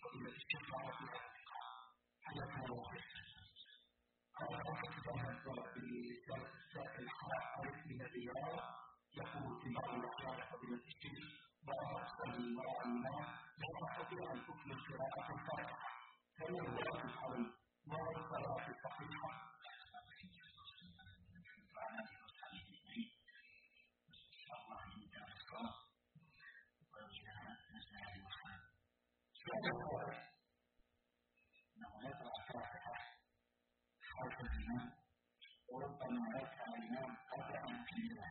فضيلة الشيخ عرفي حياكم الله خير. قال رحمة الله برسالة السائل حائط من الرياض يقول في بعض الأحيان فضيلة الشيخ بعض أصلي وراء الإمام لا أستطيع أن أكمل قراءة الفاتحة فما الواجب علي؟ وهل الصلاة صحيحة؟ يقرأ الفاتحة خلف الإمام وربما يرفع الإمام قبل أن يكملها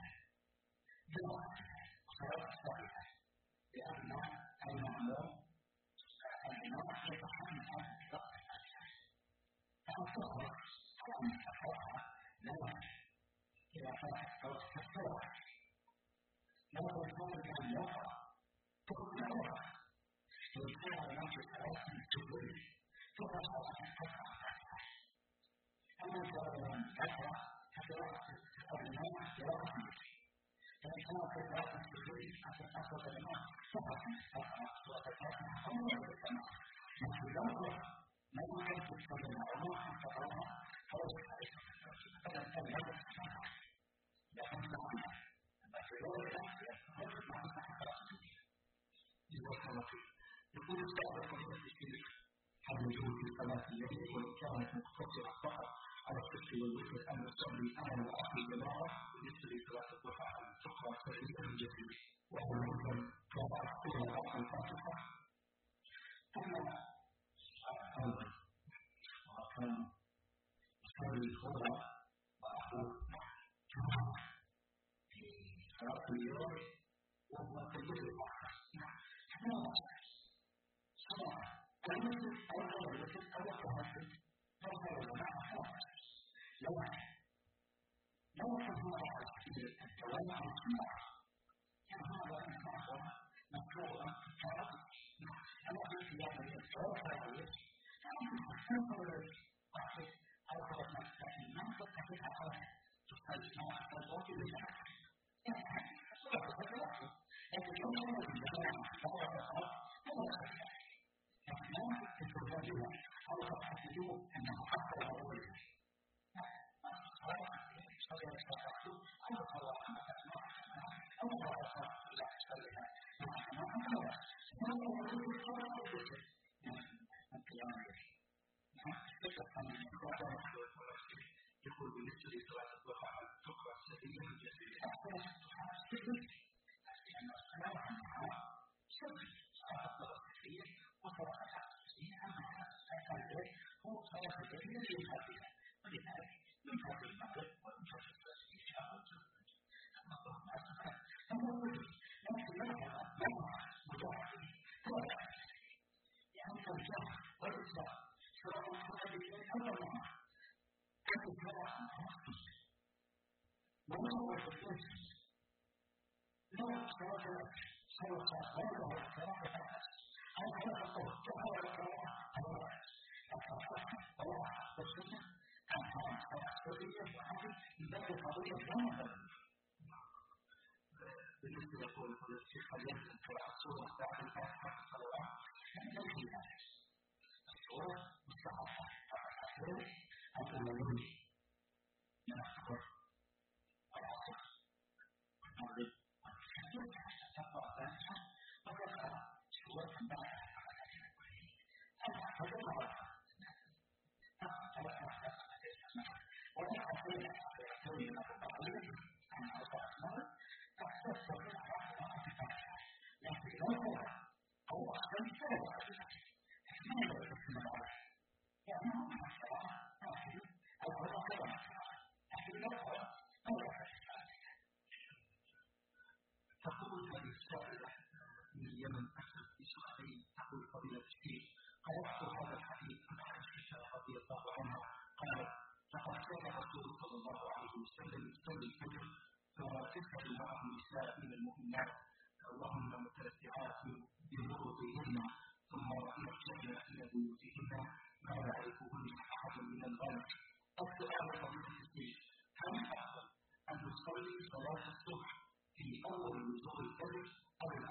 صلاة صحيحة لأن المأموم الإمام يتحمل هذا الوقت الفاتحة فأصبح على أن تقرأها لا إذا كانت صوت كالصلاة لو كان أن يقرأ تقرأها إن كان الناس صلاة تقول تقرأ أما الإمام يقرأ فقراءة الإمام قراءة مثله فإن كان قراءة السجود أخذ الإمام فقط تقرأ سورة الفاتحة أو غير السماء لكن لو قرأ ما يمكن تستخدمها أو ما يمكن تقرأها فليس عليك فلن تنهض السماء لكن تقرأ بس الأول يخرج مع قراءة السجود جزاك الله خير. يقول السائل فضيلة الشيخ هل يجوز في صلاة الليل وإن كانت مقتصرة فقط على الصبح والوتر أن نصلي أنا وأخي جماعة بالنسبة لصلاة الضحى أن تقرأ سريعا جدا وهل يمكن قراءة سورة الفاتحة؟ أما أيضا وكان يصلي هو وأخوه جماعة في صلاة اليوم وهو كبير الآخر صلاة المسجد أول المسجد أول المسجد تظهر الجماعة خاصة لو حضر على كثير التوالع الجماعة هذا الإنسان مكروه فرق أنا أقول في هذا التوالع عليه فأنظر واحد أو ثلاث مسائل ما تستطيع أن تصل مع الصوت بالجماعة يعني صورة الصلاة لكن لو كان الجماعة فهو الصلاة هو الصلاة لكن لا يمكن تتوجه أو تحددوا أنه حتى لو هو الصلاة صلى الصلاة أو صلاة أو صلاة لا تصليها يقول بالنسبة لصلاة الضحى أن تقرأ سريعا جسريا لأن الصلاة عنها شرط صلاة الضحى سريعا وصلاة سريعا الفجر هو صلاة سريعا للفاتحة ولذلك ينفذ المغرب وينفذ العشاء والجمعة أما الظهر مع الصلاة فهو كله لكن لا مجرد لأن الجهر والإسلام سواء كان بالليل أو بالنهار أنت ترى أنها مختصة وما هو في الجنس لا صلاة غيرها القراءة فقط أو على الصوت تقرأ القراءة أو الرأس الله والسنة أن ترى الصوتية وهذه من باب القضية لا بالنسبة يقول الشيخ هل يمكن قراءة السورة بعد الفاتحة في الصلوات؟ يمكن ذلك السورة مستحقة الأخير الأولوية من الصبر والعصر والمغرب والفجر تقرأ الفاتحة وتقرأ سورة بعد الفجر مرة ولا أقول أقول أقول أنا أقول تختصر على الفاتحة لكن لو هو أو أحسن فهو ما يدرسون عليه يعني هم الصلاة واحد أو هو كما الصلاة لكن لو هو أو الفاتحة. تقول هذه السائلة من اليمن أخذ بشهرين تقول فضيلة الشيخ قرأت هذا الحديث عن عائشة رضي الله عنها قالت لقد كان الرسول صلى الله عليه وسلم يصلي الفجر فتسأل معه نساء من المؤمنات اللهم متلفعات بمرضهن ثم يرجعن إلى بيوتهن ما يعرفهن أحد من الغنم. السؤال فضيلة الشيخ هل أفضل أن نصلي صلاة الصبح في أول نزول الفجر أو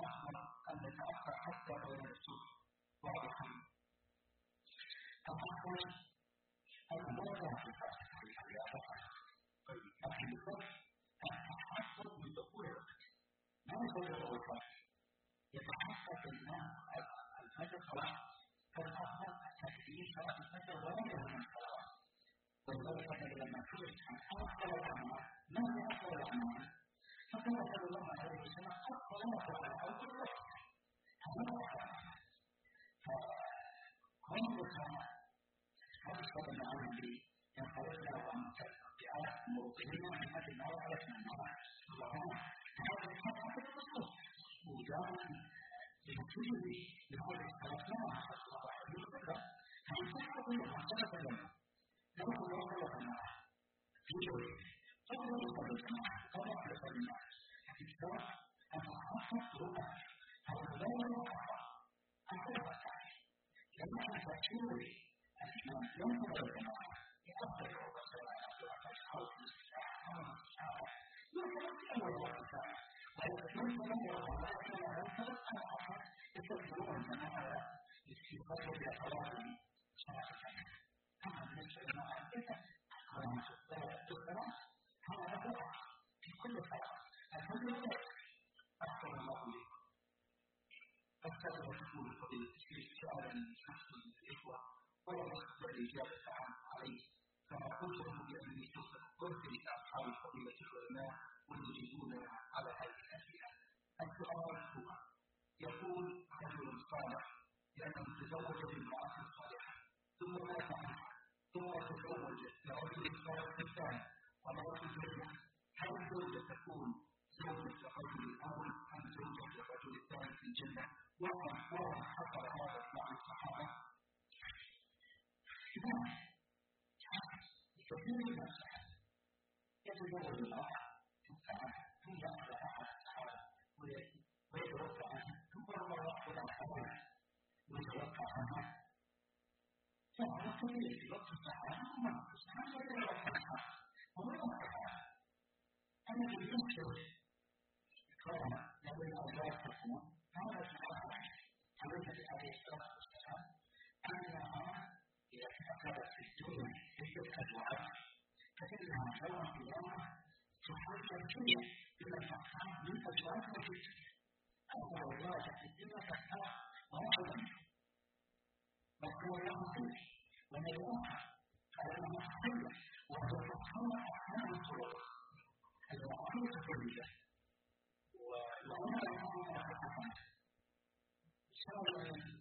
صلاة الفجر وغيرها من الصلوات. ولذلك لما سئل عن أفضل الأعمال ما هي أفضل الأعمال؟ فقال صلى الله عليه وسلم الصلاة على أول وقت. فهم هذا الصلاة العام به ينطلق له عن بآيات موضعين من هذه النوع على اسم النوع. هذا الحق في الرسول وجاء لنتيجه لهذه الصلاة مع صلى الله عليه وسلم. هذه الصلاة كلها صلاة الجمعة. لو كنا صلاة الجمعة في يوم قبل صلاة الجمعة قبل صلاة الجمعة هذه الصلاة أن تخصص رؤى هذا لا يوقع أنت لما تفكر الإسلام ينظر الجماعة يأثر الرسول وتشعر في الساعة يمكن أول وقت ولكن ينظر ولكن ينظر أنا أحد يتذكرون الجماعة يستيقظ بأطلاق صلاة الجماعة. أما بالنسبة للمؤسسة والدكتوراه هذا وقع في كل صلاة الحمد لله. أحسن الله إليكم. أكثر تكون قضية التشريع سؤالا شخص الإخوة ولا أستطيع الإجابة عليه كما قلت لهم بأنني سوف أرسل أصحاب فضيلة العلماء ويجيبون على هذه الأسئلة. السؤال هو يقول رجل صالح لأنه تزوج بامرأة صالحة ثم مات عنها ثم تزوج لرجل صالح ثاني ومرأة زوجة. هل الزوجة تكون زوجة الرجل الأول أم زوجة الرجل الثاني في الجنة؟ وقد حصل هذا مع الصحابة. كثير من الصحابة يتزوج المرأة ثم يأخذ أحد الصحابة ويتوفى عنها ثم يأخذ الأولاد ويتوفى عنها. فهذا كثير في وقت الصحابة ثم الصحابة يتوفى عنها ومن الصحابة الذي ينشر كون له الأولاد تكون هذا الصحابة عليه الصلاة والسلام أنها إذا فقدت في الدنيا تلك الوعد فإنها يوم القيامة تحرك الدنيا إلى الفقهاء من أزواج وجدها. أول زواج في الدنيا فقهاء واحدا مذكور له فيه ونجوها فإنها حية وتفقهاء أحكام الطرق الواقعية كلها وأنا أقول لك أحد سواء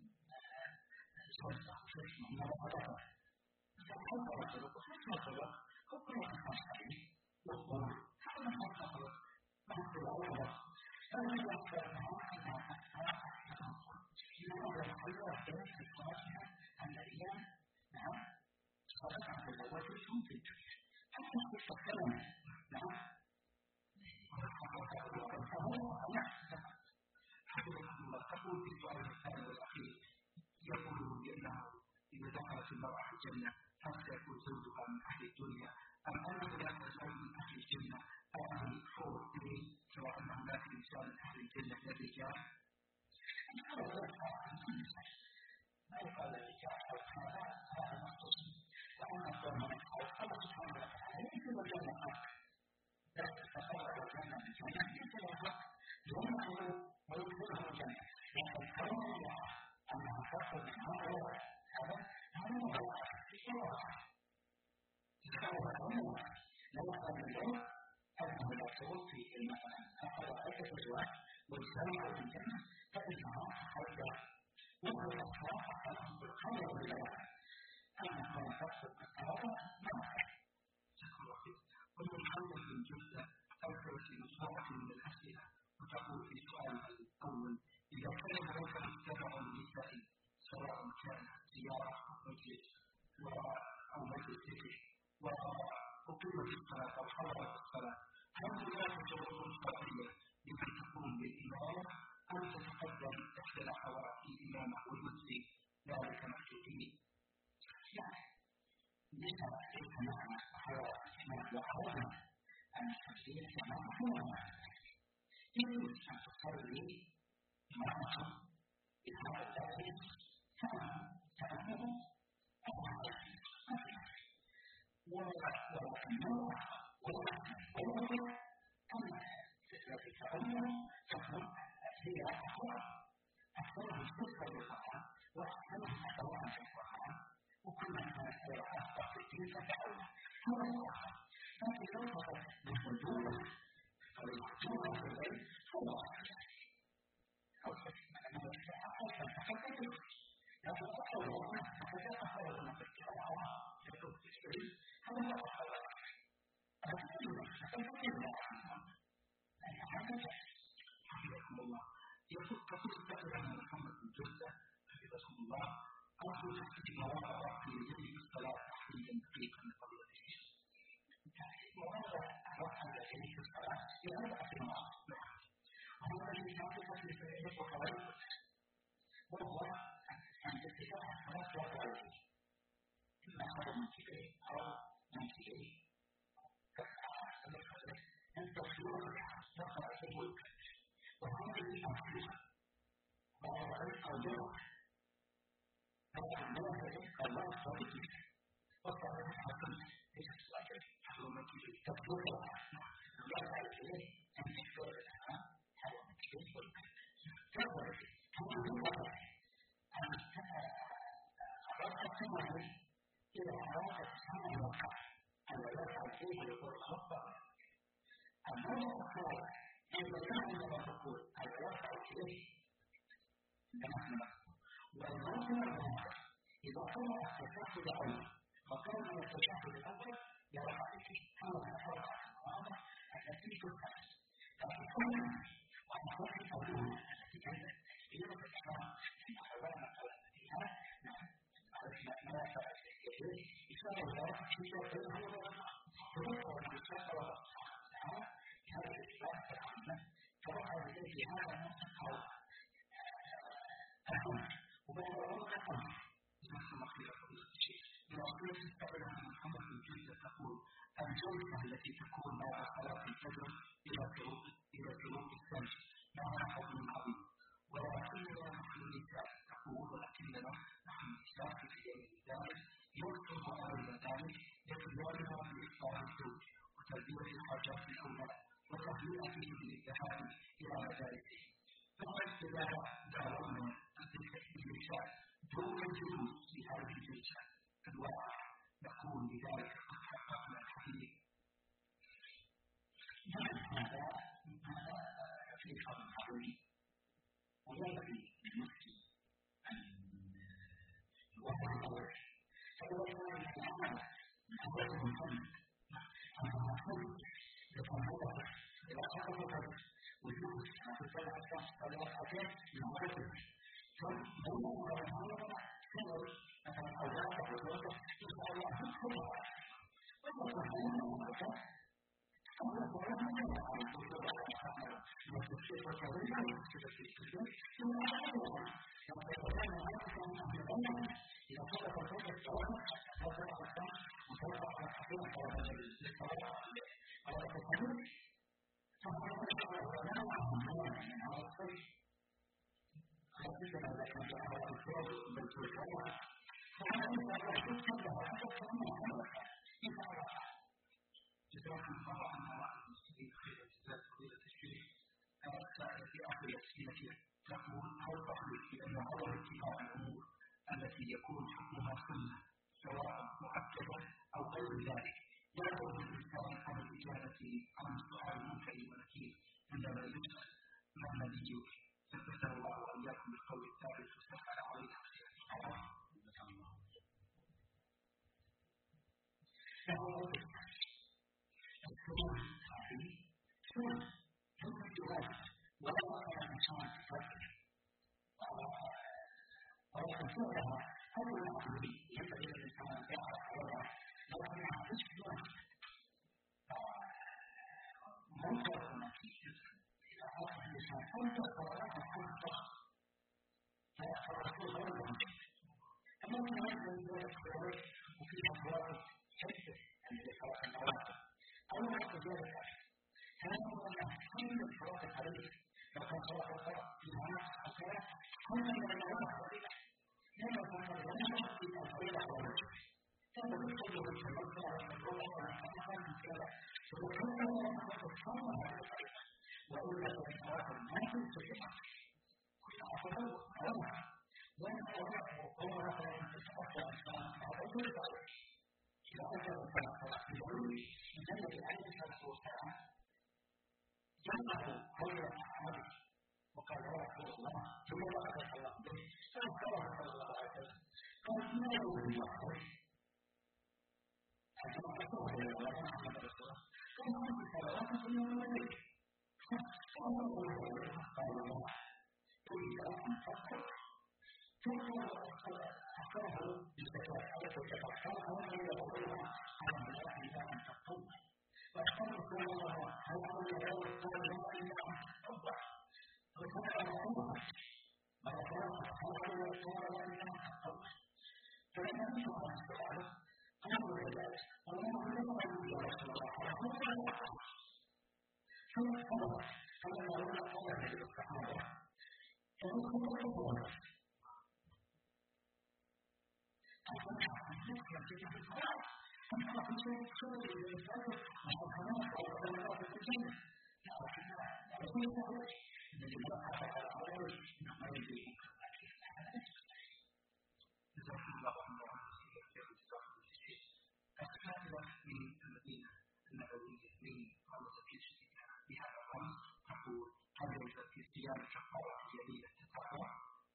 مرضاته فحب رجلك وحب رجلك حكم الخاصين والظلم هذا حق محق الأول فلا يخبر معه أنها أكثر تنصر لأنه يحضر كنفس الفاتحة الأيام نعم صدق عن الأول في الدنيا حتى قصة كلمة نعم حفظكم الله. تقول في السؤال الثاني والأخير يقول بأنه إذا دخلت المرأة الجنة هل سيكون زوجها من أهل الدنيا أم أن هناك زوج من أهل الجنة أو أهل الحور العين سواء أن هناك إنسان من أهل الجنة من الرجال؟ ما يقال للرجال هذا مخصوص وأما كون من الحور الله سبحانه وتعالى ليس الجنة حق لا تتصور الجنة بالجنة ليس له حق لأنه ويدخله الجنة لكن كون الله أنها تأخذ من هذا الوقت هذا هو الواقع لو أخذ اليوم أنه يقول في مثلا أخذ عدة أزواج ويسمع في الجنة فإنها أخذ وهو الأخلاق أخذهم بالخير والجواب أما كون تأخذ الثلاثة ما أخذ. شكرا لك. ومن حول من جزء أذكر في مجموعة من الأسئلة وتقول في سؤالها الأول إذا كان هناك مجتمع نسائي سواء كان زيارة أو مجلس أو مجلس ذكر وأقيمت الصلاة أو حضرت الصلاة هل هناك شروط شرعية لمن تقوم بالإمامة أم تتقدم إحدى الأخوات الإمامة ويجزي ذلك محجوبين؟ يعني ليس معنا أخوات الإمامة وأخواتنا أن الشخصية كما أخواتنا يجوز أن تصلي امرأة بهذا الدرس تعلم أبوها ولكن أما التي تعلم تكون هي أخوات أخوات الصدق بالقرآن وأخوات أخوات في القرآن هذا هو لكن لو فقط بالحضور أو الحضور في الليل هو أو لكن أقول الله فقد أقول أن في الكلام يكون في الشيء هذا هو أقول حفظكم الله يقول تقول عن محمد بن جوزة حفظكم الله أرجو تحديد مواضع في يدي الصلاة تحديدا دقيقا لفضيلة الشيخ. مواضع الرفع الذي في الصلاة في أربعة مواضع وهذا الذي يعطيك في سبيل وكويس وهو أن اتباع الصلاة والرجل إما هذا من كبير أو من كبير أن تصير وقع في الملك وهذه الأمثلة وهذا الأوجه هذا المنافق الله صديق وقع في الحكم ليس الواجب حلو من كبير تطلق لا تعرف إليه أن تشكر لها حلو من كبير فهذا هذا الوضع أن الرقة تمر إلى علاقة هذا الوقع أن يفعل فيه يقول خطأ الموضوع الثالث عندما نحن نقول الوقع فيه نحن والموضوع الرابع إذا كان التشهد الأول وكان من التشهد الأول يرى فيه هذا الفرق الواضح التي تفعل لكن كل وأنصار الأولى التي كانت تكبير الإسلام في أحوال فيها نعم ما يفعل الكثير إشارة ذلك في شيء هو وذكر الإشارة والصحة هذا الإشارة العامة فرقع إليه هذا المنطقة الأمر وبعد ذلك الأمر نحن مخيرة فضيلة الشيخ الأصلية تستقبل عن محمد بن جوزة تقول الجلسة التي تكون بعد صلاة الفجر إلى شروق الشمس لها فضل عظيم ولكننا نحن النساء تقول ولكننا نحن النساء في يوم ذلك يكثر علينا ذلك لقيامنا بإفطار الزوج وتلبية الحاجات الأولى وتهيئتهم للذهاب إلى مدارسهم فقد دعونا النساء دون الجلوس في هذه الجلسة الواقع نكون بذلك قد حققنا الحديث. هذا في فضل عظيم ويكفي للمسلم أن يوفق الأول فهو كان يتعامل مع هذا المحمد أنه محمد يتعامل إذا حققت وجود في الصلاة الصلاة من غيره فهو هذا سبب مثلا أوراق وظروف يسأل الله كلها ويقول جزاكم الله عنا وعن المسلمين خيرا جزاء فضيلة الشيخ. السائلة في آخر أسئلتها تقول هل تقول بأن عدم اتباع الأمور التي يكون حكمها سنة سواء مؤكدة أو غير ذلك يجب الإنسان عن الإجابة عن سؤال منكر ونكير عندما يسأل ما نبيك ثبت الله وإياكم بالقول الثابت وسهل علينا السلام هذه سنة ثم تغير ولا يقع الإنسان تفكر ولكن فعلها أول عقلي ينبغي للإنسان أن يعرف وضعه لكنها تشبه منكر ونكير إذا عرف الإنسان أنت صلاة الحق فالرسول غير منكر أما كان من ذلك خير وفي أفواه حسه الذي خلق النوافل أو حتى ذلك هذا هو الأحسن الصلاة عليه لقد صلاة الصلاة في الناس الصلاة كل من النوافل لما كان الرجل في الأفضل والرجل كان بالكل من المرضى والمدعوة والمحافظة من كذا فبكل الله تتصور هذه الطريقة وإلا فالصلاة الناس تجمع كل أفضل وأولا وأنا أولا وقوة فلن تتأثر الإسلام على كل ذلك إذا أجل الصلاة له خير أعماله وقال يا رسول الله ثم وعدك الله به فأخبره صلى الله عليه وسلم قال ما يوم الله خير حتى أخبره إلى الله محمد رسول الله قال ما في صلوات في يوم الليل قال الله تريد أن تفكر ثم أخبره بالزكاة حيث تفكرها وهي يقولها على الله إلا أن تقوم وأخبره صلى الله عليه وسلم لا يقول لا إلا أن تتوضأ وكان يقول مرات أخبره يقول لا إلا أن تتوضأ فلما نشوف السؤال قالوا لذلك والله لا يقول يا رسول الله ثم أخبره فلما رأى قال للصحابة فنقول الله السائلة من المدينة النبوية من قوة شديدة بهذا الرمز تقول هل يوجد في صيام كفارة يمين التتابع؟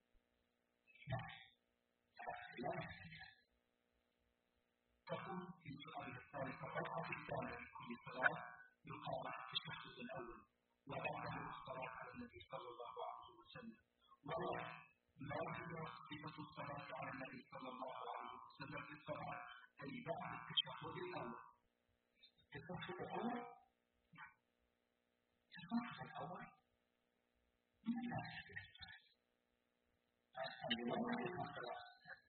تقول في السؤال الثالث الركعة الثانية من كل صلاة يقام التشهد الأول وبعده الصلاة على النبي صلى الله عليه وسلم ولا ما هي صفة الصلاة على النبي صلى الله عليه وسلم في الصلاة أي بعد التشهد الأول التشهد الأول التشهد الأول من الناس اليوم في الصلاة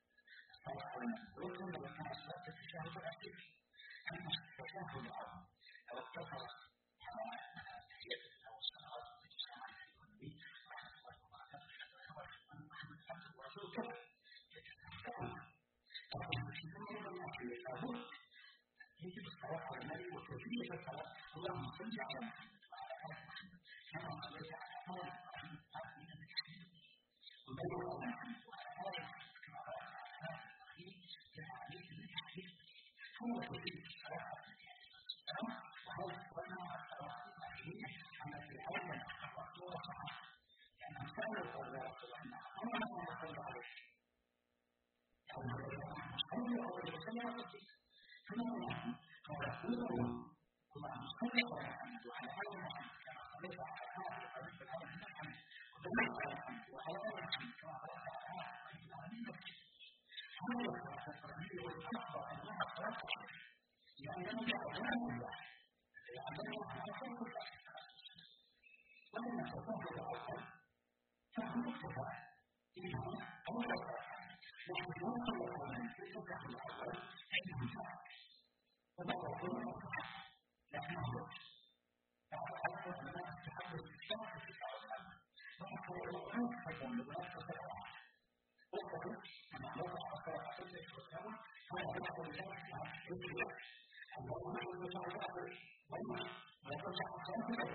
ويكون لك أسباب التشهد الأخير أما التشهد الأول أو اتصل على تحية أو الصلاة التي سمعت في النبي رحمة الله وبركاته محمد عبد ورسول كذا يتفكرون لكن في ثمن الأخير لابد يجب الصلاة على النبي وكيفية الصلاة اللهم صل على محمد وعلى آل محمد كما صليت على آل محمد آمين بالحمد وبارك على محمد وعلى آل محمد كما باركت على آل عليه الحديث هو كيفية الصلاة وهذا قلنا الصلاة الإبراهيمية التي أولا الرسول صحيح لأن أمثال الرسول أولا ما صلى عليه أو صلى عليه وسلم ثم قال اللهم صل على محمد وعلى آل محمد كما صليت على آل محمد وعلى آل محمد وبارك على محمد وعلى آل محمد كما باركت على آل محمد وعلى آل محمد هذا الصلاة الإبراهيمية والأفضل أنها صلاة لأنه يعلم الله يعلم على خلق الله ولما تطهر الأول فهو اقتضاء إنه أول لكن يوصل الأول في الصلاة الأول أنه شرع وبعد ذلك لكنه وجه بعد هذا الناس تحدث الشرع في الأول وحتى الأول تكون لبنات الصلاة وقالوا أنا وضع أكثر أحسن في الأول وأنا أقول ذلك عن الشيء الله نحن نتعرض وما نتجع أكثر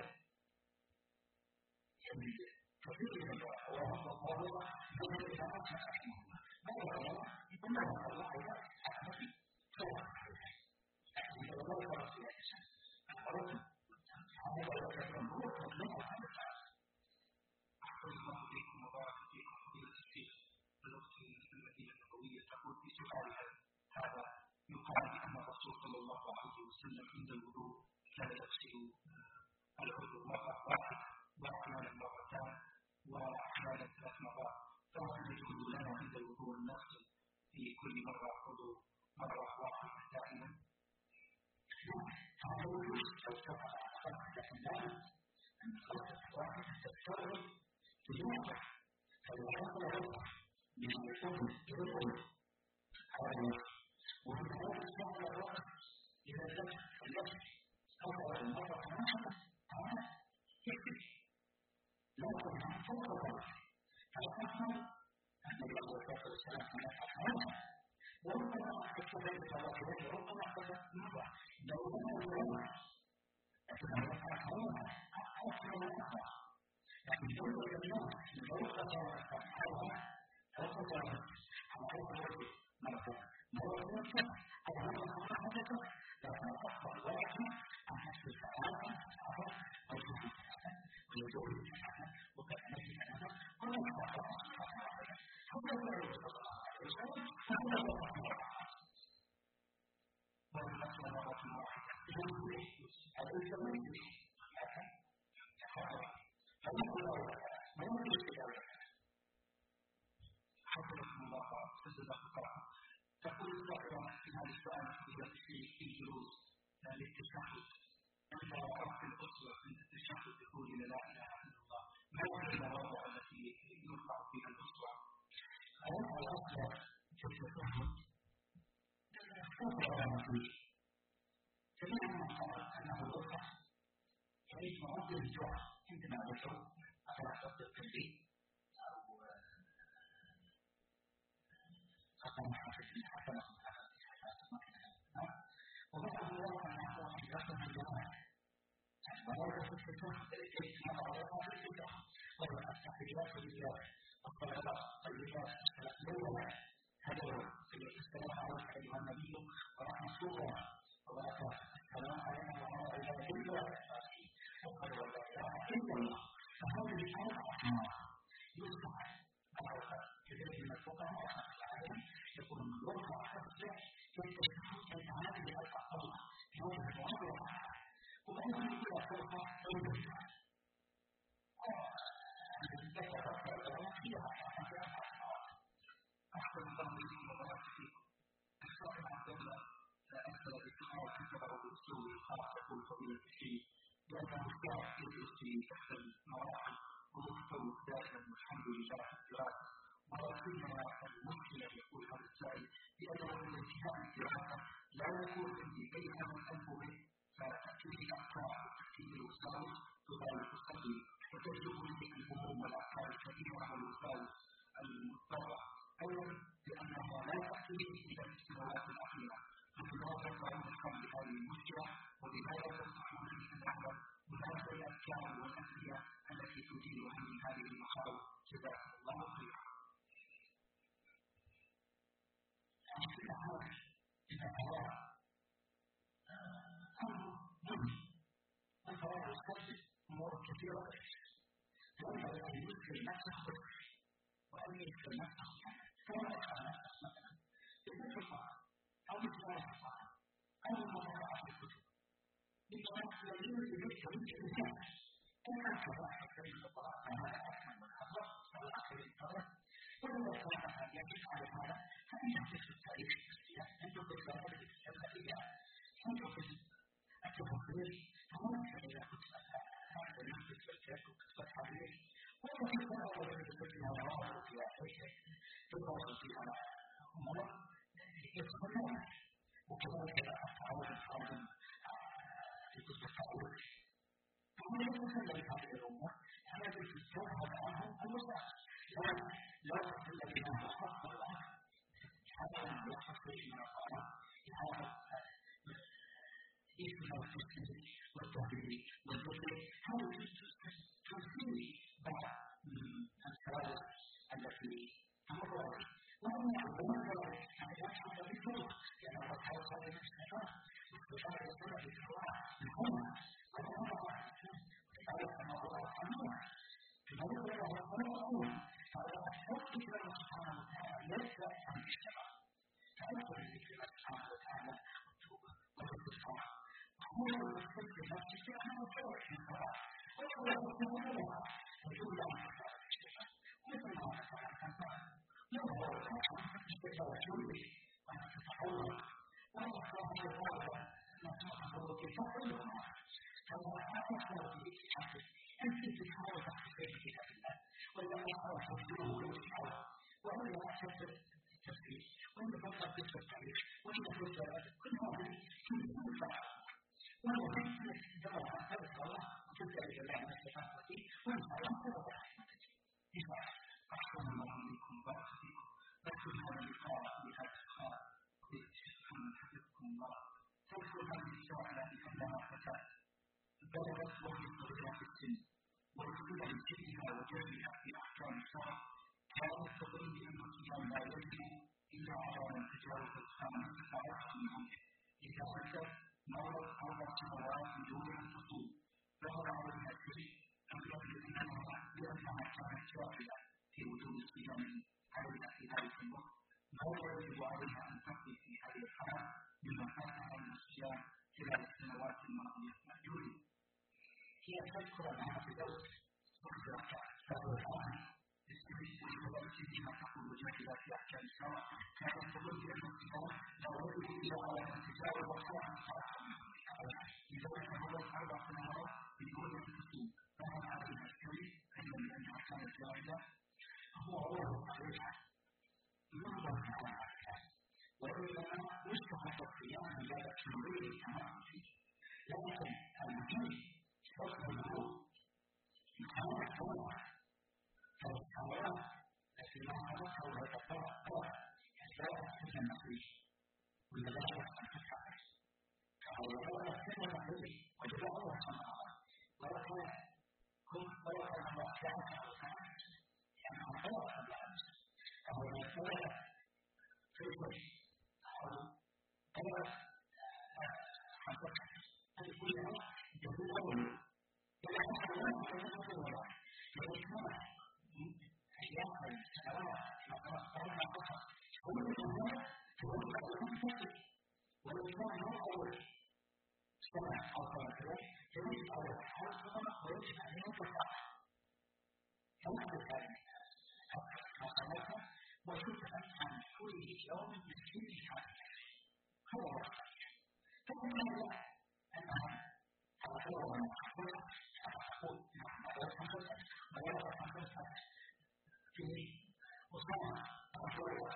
كثير من الأحوال والله من الإمامات رحمه الله ما يرى إنه الله إلى أحمد صلى لكن الله يرى في الإنسان أخبرته هذا يتكلم هو تكلم عن الحال أحسن الله إليكم وبارك فيكم فضيلة الشيخ الأخت من المدينة النبوية تقول في سؤالها هذا يقال بأن الرسول صلى الله عليه وسلم عند الوضوء كان يغسل العضو مرة واحدة وأحيانا مرتان وأحيانا 3 مرات فهل يجوز لنا عند الوضوء نغسل في كل مرة عضو مرة واحدة دائما؟ هذا يجوز لو تقع لكن لا أن خلقة واحدة تستغرب بجوعها فلو حصل وضع من الفضل إلى الأمر ومن هذا السؤال الرأس إذا لم يجب أول المرة واحدة يكفي لكن عن فوق ذلك فالأفضل أن الله عليه وسلم كان يفعلها وربما أحدث ذلك مرة وربما أحدث مرة لو لم يفعلها لكن لو يفعلها أفضل الأخرى لكن يوجد الناس لو يفعلها فأفضل على أول وجه مرة مرة أو مرة واحدة لكن أفضل واحد أن يحدث ثلاثة أو 5 ولا والمسألة مرة واحدة هذا يسمى حفظكم الله وجزاكم الله. تقول الصحيح في هذا السؤال في الجلوس للتشهد أنت وقفت الأسوة عند التشهد تقول لا إله إلا الله، ما هي المواضع التي يرفع فيها الأسوة؟ الأسوة في التشهد جميع من قال أنه يرفع يعيش مواضع الجوع عندما ذكروا مثلا صوت التنبيه أو أقام حافظ الحسنة وبعض الوقت أنه يحدث الجماعة ولو كنت تشوف كيف مرة ولا في الجماعة ولا التحيات لله والصلوات الطيبات الأولى هذا السلام عليك أيها النبي ورحمة الله وبركاته. السلام علينا وعلى عباد الله وقال ولا إله إلا الله. فهذه الآية يصبح كذلك من الفقهاء يقول من وقع حتى يستشعر كالعادة بألفاظ الله يوم الواقع وأيضا يقول فرقة أولى أحسن الله لكم وبارك فيكم. الصاحب عبد الله أسأل بالتقاء كتبه بالأسلوب الخاص يقول فضيلة الشيخ لأنه الشرع يدرس في تحت المراحل ومتفوق دائما والحمد لله في الدراسة، ولكننا المشكلة يقول هذا السائل بأنه من انتهاء الدراسة لا يكون عندي أي أمل أنبه فتأتيني أفكار وتكتيك الوساوس تضايق صدري وتجلب لي الهموم والأفكار الكثيرة والوساوس المضطرة، أولا لأنها لا تأتيني إلا في السنوات الأخيرة، فلماذا تعود الحل لهذه المشكلة ولماذا تنصحون لي أن أعلم هناك الأفكار والأدوية التي تزيل عني هذه المخاوف؟ جزاكم الله خيرا. في الأحوال إذا قرأ أمر مهم القرار يستخدم أمور كثيرة ينبغي أن يذكر نفسه وأن يذكر نفسه كما يفعل نفسه مثلا بذكر القرآن أو بتلاوة القرآن أو بمراجعة الكتب بطريقة الذين يذكر الإنسان كما كما كلمة القرآن هذا أكمل من أفضل والآخر الطريق ولما كان يجب على هذا فإن يحدث التاريخ السياسي أن يدرك ذلك السياسية تنتقل التفكير فممكن إذا كنت هذا يحدث الكتاب وكتبت عليه وفي ذلك يجب أن يراه في أحياء تدرس فيها أمور يتخلون وكذلك أفعال الحرم في كتب التعويض فهو يتخلل هذه الأمور هذا في التوحد عنه المساعد لا تتخلل بها وحفظ الأمر حتى يحفظ من القرآن هذا يشبه التسليم والتهديد والذكر هذا تسليم بعض الكوارث التي تمر عليه وأن يعلمون أن يشعر بالفرق لأن الله تعالى يستطيع واستطاع يستطيع بالحوار بالهمة ويضع ويتعرف أنه الله عنه كما يقول الله أقول فهذا الحق الله سبحانه وتعالى ليس عن الشرع فأكثر ذكر الله سبحانه وتعالى والتوبة والاستغفار هو المستقبل نفسه في أنه يتوب في الصلاة ويقول له الله ويقول له مثل ما فعل الأنبياء يظهر استقبال جنبه وأن تتحول وأن يكون هذا ما تحصل في فضلها فهو أكثر في حقه أنت تحاول تحقيق كتاب الله ولا أحاول تفسيره والإشعار ولا أحسن التفسير ولا فقط ذكر التاريخ ولا ذكر كل هذه كلها وهو يمكن جواب هذا الله وتلك الجماعة المستشفى وانت الله إذا أحسن الله عليكم بارك فيكم نكتب هذا اللقاء بهذا الخاء وبالشكر حفظكم الله. تذكر هذه السؤالة بأنها فتاة بلغت وهي صغيرة في السن وارتبط بجدها وجدها في أحكام الشرع كانت تظن بأن الصيام لا يجب إلا على من تجاوز الخامسة عشر من عمره إذا أتت مرت 4 سنوات بدون أن تصوم ظهر عليها شيء لأنها كانت جاهلة في وجود الصيام عليها في ذلك الوقت ما يجب عليها يذكر أنها في زوج مخزرك فهو الآن يستفيد ويتبرك بما تقول مجاهدة في أحكام السواء كانت تقول بأن الانتظار لو رجل إلى على الانتظار والصلاة لذلك هو الأربع سنوات بدون التصوم فهل عليه الكريم علما بأنها كانت جائزة هو عليها ينظر على الأحكام وإنما مستحق الصيام بهذا التمرين كما فيه لكن المهم شرط الوضوء كان الصلاة فالصلاة التي لا تذكر هذا الصلاة لا تكون المسيح ولا لا تكون فهو لا يكون المسيح وجب الله سبحانه ولكن ولكن الله سبحانه وتعالى يعني الله سبحانه فهو يقول في الوجه أو قال حدث أن كل يقول أول إلا أن الله سبحانه وتعالى يذكر أيام السنوات مثلا قرن قصر كل هذا تقول لك والإسلام هو أول سنة أو سنتين يجب أول حرصنا ويجب أن ينفع هذا الكلام فصلتها وشكرا عن كل يوم مسكين حاجة هو الصحيح فإن الله أنها هو المحفوظ أقول نعم ولا تنفذ في وصلنا أقول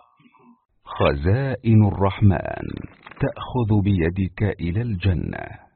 خزائن الرحمن تأخذ بيدك إلى الجنة.